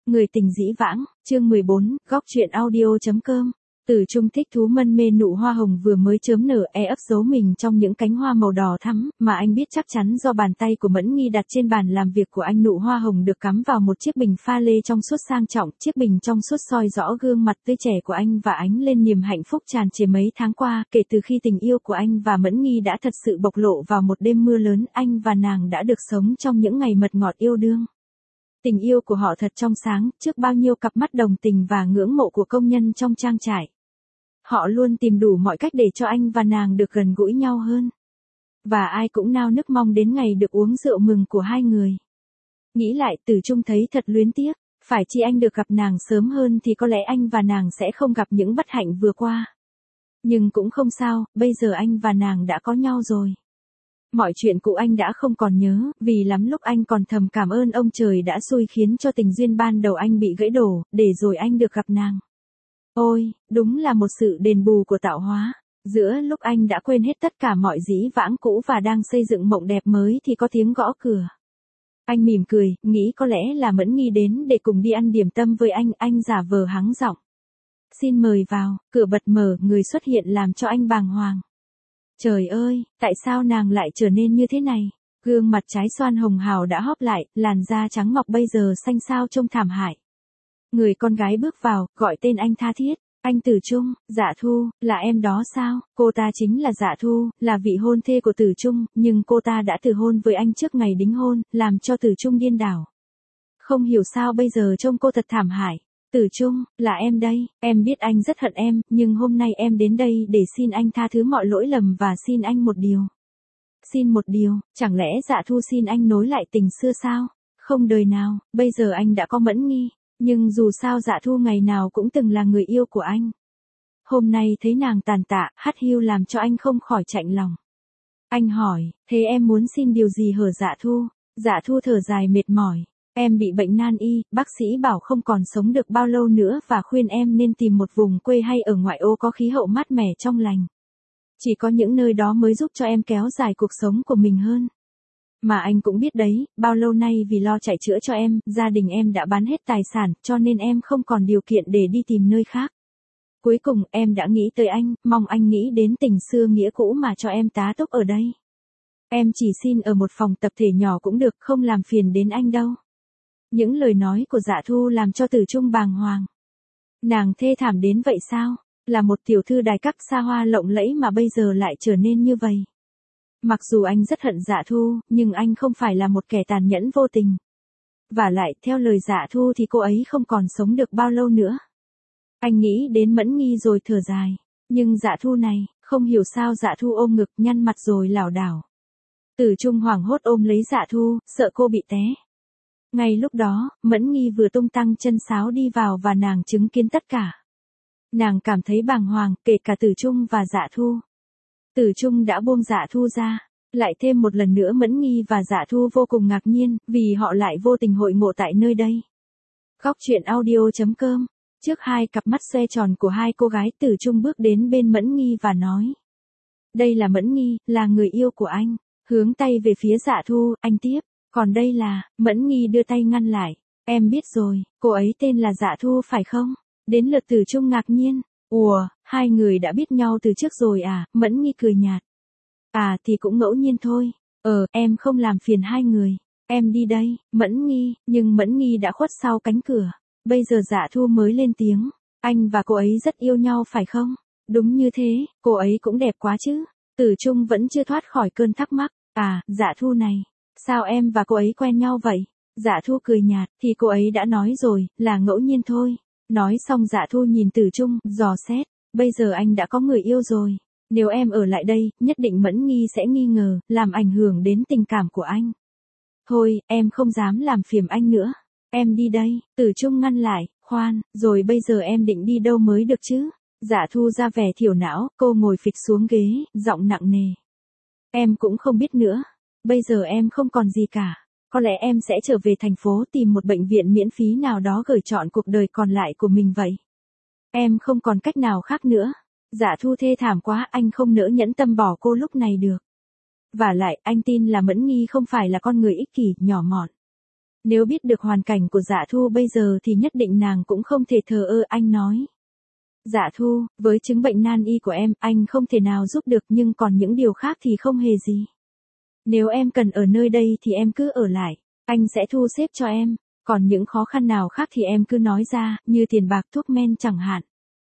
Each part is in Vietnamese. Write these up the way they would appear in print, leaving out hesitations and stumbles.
Người tình dĩ vãng, chương 14, góc truyện audio.com. Từ Trung thích thú mân mê nụ hoa hồng vừa mới chớm nở ấp giấu mình trong những cánh hoa màu đỏ thắm, mà anh biết chắc chắn do bàn tay của Mẫn Nghi đặt trên bàn làm việc của anh. Nụ hoa hồng được cắm vào một chiếc bình pha lê trong suốt sang trọng, chiếc bình trong suốt soi rõ gương mặt tươi trẻ của anh và ánh lên niềm hạnh phúc tràn trề mấy tháng qua, kể từ khi tình yêu của anh và Mẫn Nghi đã thật sự bộc lộ vào một đêm mưa lớn, anh và nàng đã được sống trong những ngày mật ngọt yêu đương. Tình yêu của họ thật trong sáng, trước bao nhiêu cặp mắt đồng tình và ngưỡng mộ của công nhân trong trang trại. Họ luôn tìm đủ mọi cách để cho anh và nàng được gần gũi nhau hơn. Và ai cũng nao nức mong đến ngày được uống rượu mừng của hai người. Nghĩ lại, Từ Trung thấy thật luyến tiếc, phải chi anh được gặp nàng sớm hơn thì có lẽ anh và nàng sẽ không gặp những bất hạnh vừa qua. Nhưng cũng không sao, bây giờ anh và nàng đã có nhau rồi. Mọi chuyện cũ anh đã không còn nhớ, vì lắm lúc anh còn thầm cảm ơn ông trời đã xui khiến cho tình duyên ban đầu anh bị gãy đổ, để rồi anh được gặp nàng. Ôi, đúng là một sự đền bù của tạo hóa. Giữa lúc anh đã quên hết tất cả mọi dĩ vãng cũ và đang xây dựng mộng đẹp mới thì có tiếng gõ cửa. Anh mỉm cười, nghĩ có lẽ là Mẫn Nghi đến để cùng đi ăn điểm tâm với anh giả vờ hắng giọng. Xin mời vào, cửa bật mở, người xuất hiện làm cho anh bàng hoàng. Trời ơi, tại sao nàng lại trở nên như thế này? Gương mặt trái xoan hồng hào đã hóp lại, làn da trắng ngọc bây giờ xanh xao trông thảm hại. Người con gái bước vào, gọi tên anh tha thiết. Anh Từ Trung, Dạ Thu, là em đó sao? Cô ta chính là Dạ Thu, là vị hôn thê của Từ Trung, nhưng cô ta đã từ hôn với anh trước ngày đính hôn, làm cho Từ Trung điên đảo. Không hiểu sao bây giờ trông cô thật thảm hại. Từ Trung, là em đây, em biết anh rất hận em, nhưng hôm nay em đến đây để xin anh tha thứ mọi lỗi lầm và xin anh một điều. Xin một điều, chẳng lẽ Dạ Thu xin anh nối lại tình xưa sao? Không đời nào, bây giờ anh đã có Mẫn Nghi, nhưng dù sao Dạ Thu ngày nào cũng từng là người yêu của anh. Hôm nay thấy nàng tàn tạ, hắt hiu làm cho anh không khỏi chạnh lòng. Anh hỏi, thế em muốn xin điều gì hở Dạ Thu? Dạ Thu thở dài mệt mỏi. Em bị bệnh nan y, bác sĩ bảo không còn sống được bao lâu nữa và khuyên em nên tìm một vùng quê hay ở ngoại ô có khí hậu mát mẻ trong lành. Chỉ có những nơi đó mới giúp cho em kéo dài cuộc sống của mình hơn. Mà anh cũng biết đấy, bao lâu nay vì lo chạy chữa cho em, gia đình em đã bán hết tài sản, cho nên em không còn điều kiện để đi tìm nơi khác. Cuối cùng em đã nghĩ tới anh, mong anh nghĩ đến tình xưa nghĩa cũ mà cho em tá túc ở đây. Em chỉ xin ở một phòng tập thể nhỏ cũng được, không làm phiền đến anh đâu. Những lời nói của Dạ Thu làm cho Từ Trung bàng hoàng. Nàng thê thảm đến vậy sao? Là một tiểu thư đài các xa hoa lộng lẫy mà bây giờ lại trở nên như vậy. Mặc dù anh rất hận Dạ Thu, nhưng anh không phải là một kẻ tàn nhẫn vô tình. Và lại, theo lời Dạ Thu thì cô ấy không còn sống được bao lâu nữa. Anh nghĩ đến Mẫn Nghi rồi thở dài. Nhưng Dạ Thu này, không hiểu sao Dạ Thu ôm ngực nhăn mặt rồi lảo đảo. Từ Trung hoảng hốt ôm lấy Dạ Thu, sợ cô bị té. Ngay lúc đó, Mẫn Nghi vừa tung tăng chân sáo đi vào và nàng chứng kiến tất cả. Nàng cảm thấy bàng hoàng, kể cả Từ Trung và Dạ Thu. Từ Trung đã buông Dạ Thu ra. Lại thêm một lần nữa Mẫn Nghi và Dạ Thu vô cùng ngạc nhiên, vì họ lại vô tình hội ngộ tại nơi đây. Góc truyện audio.com. Trước hai cặp mắt xoe tròn của hai cô gái, Từ Trung bước đến bên Mẫn Nghi và nói. Đây là Mẫn Nghi, là người yêu của anh. Hướng tay về phía Dạ Thu, anh tiếp. Còn đây là, Mẫn Nghi đưa tay ngăn lại. Em biết rồi, cô ấy tên là Dạ Thu phải không? Đến lượt Từ Trung ngạc nhiên. Ủa, hai người đã biết nhau từ trước rồi à? Mẫn Nghi cười nhạt. À thì cũng ngẫu nhiên thôi. Em không làm phiền hai người. Em đi đây, Mẫn Nghi. Nhưng Mẫn Nghi đã khuất sau cánh cửa. Bây giờ Dạ Thu mới lên tiếng. Anh và cô ấy rất yêu nhau phải không? Đúng như thế, cô ấy cũng đẹp quá chứ. Từ Trung vẫn chưa thoát khỏi cơn thắc mắc. À, Dạ Thu này. Sao em và cô ấy quen nhau vậy? Dạ Thu cười nhạt, thì cô ấy đã nói rồi, là ngẫu nhiên thôi. Nói xong Dạ Thu nhìn Từ Trung, dò xét. Bây giờ anh đã có người yêu rồi. Nếu em ở lại đây, nhất định Mẫn Nghi sẽ nghi ngờ, làm ảnh hưởng đến tình cảm của anh. Thôi, em không dám làm phiền anh nữa. Em đi đây. Từ Trung ngăn lại, khoan, rồi bây giờ em định đi đâu mới được chứ? Dạ Thu ra vẻ thiểu não, cô ngồi phịch xuống ghế, giọng nặng nề. Em cũng không biết nữa. Bây giờ em không còn gì cả. Có lẽ em sẽ trở về thành phố tìm một bệnh viện miễn phí nào đó gửi trọn cuộc đời còn lại của mình vậy. Em không còn cách nào khác nữa. Dạ Thu thê thảm quá, anh không nỡ nhẫn tâm bỏ cô lúc này được. Và lại, anh tin là Mẫn Nghi không phải là con người ích kỷ, nhỏ mọn. Nếu biết được hoàn cảnh của Dạ Thu bây giờ thì nhất định nàng cũng không thể thờ ơ, anh nói. Dạ Thu, với chứng bệnh nan y của em, anh không thể nào giúp được nhưng còn những điều khác thì không hề gì. Nếu em cần ở nơi đây thì em cứ ở lại, anh sẽ thu xếp cho em, còn những khó khăn nào khác thì em cứ nói ra, như tiền bạc thuốc men chẳng hạn.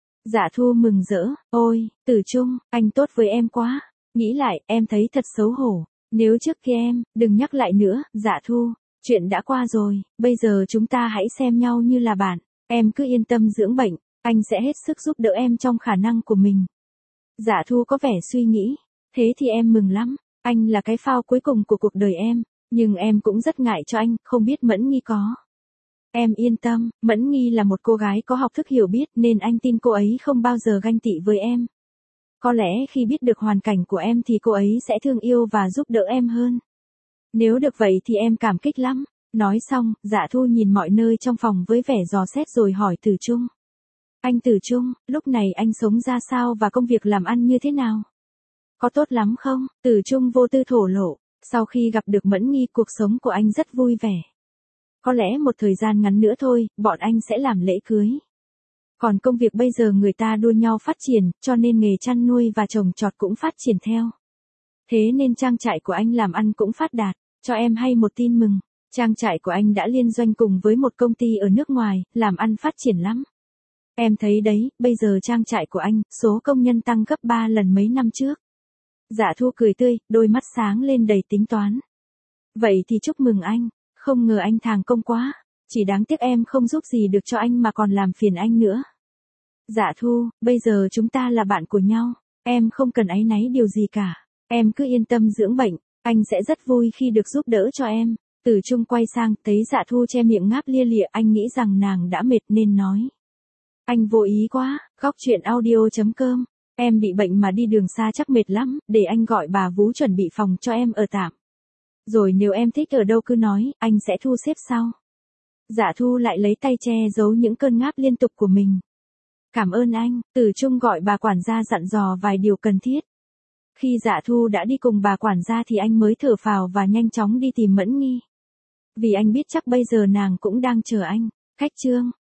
Dạ Thu mừng rỡ, ôi, Tử Trung, anh tốt với em quá, nghĩ lại, em thấy thật xấu hổ, nếu trước kia em, đừng nhắc lại nữa, Dạ Thu, chuyện đã qua rồi, bây giờ chúng ta hãy xem nhau như là bạn, em cứ yên tâm dưỡng bệnh, anh sẽ hết sức giúp đỡ em trong khả năng của mình. Dạ Thu có vẻ suy nghĩ, thế thì em mừng lắm, anh là cái phao cuối cùng của cuộc đời em, nhưng em cũng rất ngại cho anh, không biết Mẫn Nghi có. Em yên tâm, Mẫn Nghi là một cô gái có học thức hiểu biết nên anh tin cô ấy không bao giờ ganh tị với em. Có lẽ khi biết được hoàn cảnh của em thì cô ấy sẽ thương yêu và giúp đỡ em hơn. Nếu được vậy thì em cảm kích lắm. Nói xong, Dạ Thu nhìn mọi nơi trong phòng với vẻ dò xét rồi hỏi Tử Trung. Anh Tử Trung, lúc này anh sống ra sao và công việc làm ăn như thế nào? Có tốt lắm không? Tử Trung vô tư thổ lộ. Sau khi gặp được Mẫn Nghi, cuộc sống của anh rất vui vẻ. Có lẽ một thời gian ngắn nữa thôi, bọn anh sẽ làm lễ cưới. Còn công việc bây giờ người ta đua nhau phát triển, cho nên nghề chăn nuôi và trồng trọt cũng phát triển theo. Thế nên trang trại của anh làm ăn cũng phát đạt. Cho em hay một tin mừng, trang trại của anh đã liên doanh cùng với một công ty ở nước ngoài, làm ăn phát triển lắm. Em thấy đấy, bây giờ trang trại của anh, số công nhân tăng gấp 3 lần mấy năm trước. Dạ Thu cười tươi, đôi mắt sáng lên đầy tính toán. Vậy thì chúc mừng anh, không ngờ anh thàng công quá, chỉ đáng tiếc em không giúp gì được cho anh mà còn làm phiền anh nữa. Dạ Thu, bây giờ chúng ta là bạn của nhau, em không cần áy náy điều gì cả, em cứ yên tâm dưỡng bệnh, anh sẽ rất vui khi được giúp đỡ cho em. Tử Trung quay sang, thấy Dạ Thu che miệng ngáp lia lịa, anh nghĩ rằng nàng đã mệt nên nói. Anh vô ý quá, góc chuyện audio.com, em bị bệnh mà đi đường xa chắc mệt lắm, để anh gọi bà vú chuẩn bị phòng cho em ở tạm. Rồi nếu em thích ở đâu cứ nói, anh sẽ thu xếp sau. Dạ Thu lại lấy tay che giấu những cơn ngáp liên tục của mình. Cảm ơn anh, Tử Trung gọi bà quản gia dặn dò vài điều cần thiết. Khi Dạ Thu đã đi cùng bà quản gia thì anh mới thở phào và nhanh chóng đi tìm Mẫn Nghi. Vì anh biết chắc bây giờ nàng cũng đang chờ anh. Khách trương.